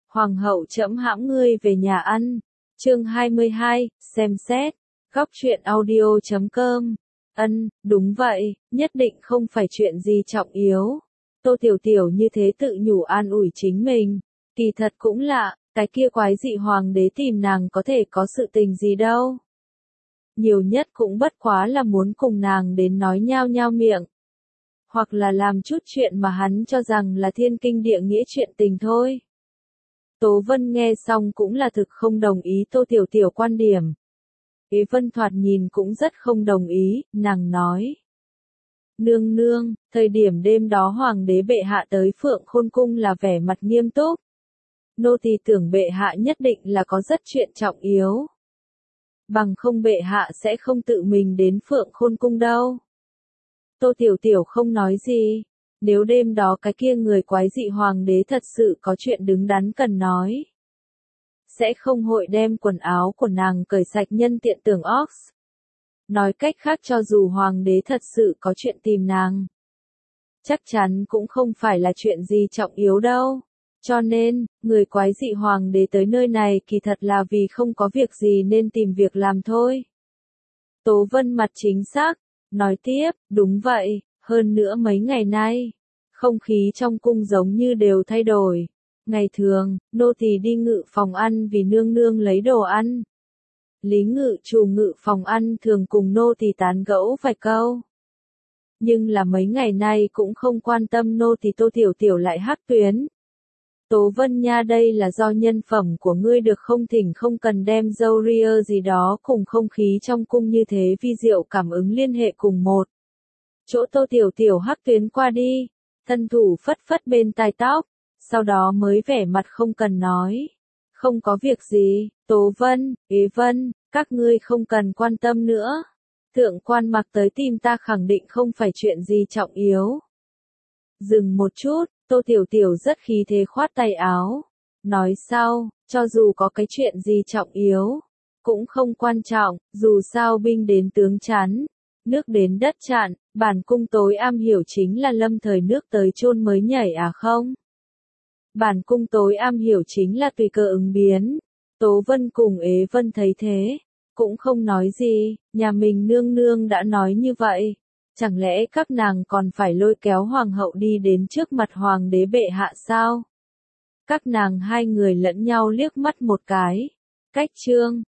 Hoàng hậu trẫm hãm ngươi về nhà ăn. Chương 22, xem xét. Góc truyện audio.com. Đúng vậy, nhất định không phải chuyện gì trọng yếu. Tô Tiểu Tiểu như thế tự nhủ an ủi chính mình. Kỳ thật cũng lạ, cái kia quái dị hoàng đế tìm nàng có thể có sự tình gì đâu. Nhiều nhất cũng bất quá là muốn cùng nàng đến nói nhao nhao miệng. Hoặc là làm chút chuyện mà hắn cho rằng là thiên kinh địa nghĩa chuyện tình thôi. Tố Vân nghe xong cũng là thực không đồng ý Tô Tiểu Tiểu quan điểm. Ế Vân thoạt nhìn cũng rất không đồng ý, nàng nói. Nương nương, thời điểm đêm đó hoàng đế bệ hạ tới Phượng Khôn Cung là vẻ mặt nghiêm túc. Nô tỳ tưởng bệ hạ nhất định là có rất chuyện trọng yếu. Bằng không bệ hạ sẽ không tự mình đến Phượng Khôn Cung đâu. Tô Tiểu Tiểu không nói gì. Nếu đêm đó cái kia người quái dị hoàng đế thật sự có chuyện đứng đắn cần nói. Sẽ không hội đem quần áo của nàng cởi sạch nhân tiện tưởng Ox. Nói cách khác cho dù hoàng đế thật sự có chuyện tìm nàng. Chắc chắn cũng không phải là chuyện gì trọng yếu đâu. Cho nên, người quái dị hoàng đế tới nơi này kỳ thật là vì không có việc gì nên tìm việc làm thôi. Tố Vân mặt chính xác, nói tiếp, đúng vậy, hơn nữa mấy ngày nay, không khí trong cung giống như đều thay đổi. Ngày thường, nô tỳ đi ngự phòng ăn vì nương nương lấy đồ ăn. Lý ngự chủ ngự phòng ăn thường cùng nô tỳ tán gẫu vài câu. Nhưng là mấy ngày nay cũng không quan tâm nô tỳ Tô Tiểu Tiểu lại hắc tuyến. Tố Vân nha, đây là do nhân phẩm của ngươi được không, thỉnh không cần đem dâu ria gì đó cùng không khí trong cung như thế vi diệu cảm ứng liên hệ cùng một chỗ. Tô Tiểu Tiểu hắc tuyến qua đi, thân thủ phất phất bên tai tóc, sau đó mới vẻ mặt không cần nói. Không có việc gì, Tố Vân, Ế Vân, các ngươi không cần quan tâm nữa. Thượng quan mặc tới tìm ta khẳng định không phải chuyện gì trọng yếu. Dừng một chút, Tô Tiểu Tiểu rất khí thế khoát tay áo. Nói sau, cho dù có cái chuyện gì trọng yếu, cũng không quan trọng, dù sao binh đến tướng chắn, nước đến đất chặn, bản cung tối am hiểu chính là lâm thời nước tới chôn mới nhảy à không? Bản cung tối am hiểu chính là tùy cơ ứng biến. Tố Vân cùng Ế Vân thấy thế, cũng không nói gì, nhà mình nương nương đã nói như vậy. Chẳng lẽ các nàng còn phải lôi kéo hoàng hậu đi đến trước mặt hoàng đế bệ hạ sao? Các nàng hai người lẫn nhau liếc mắt một cái. Cách chương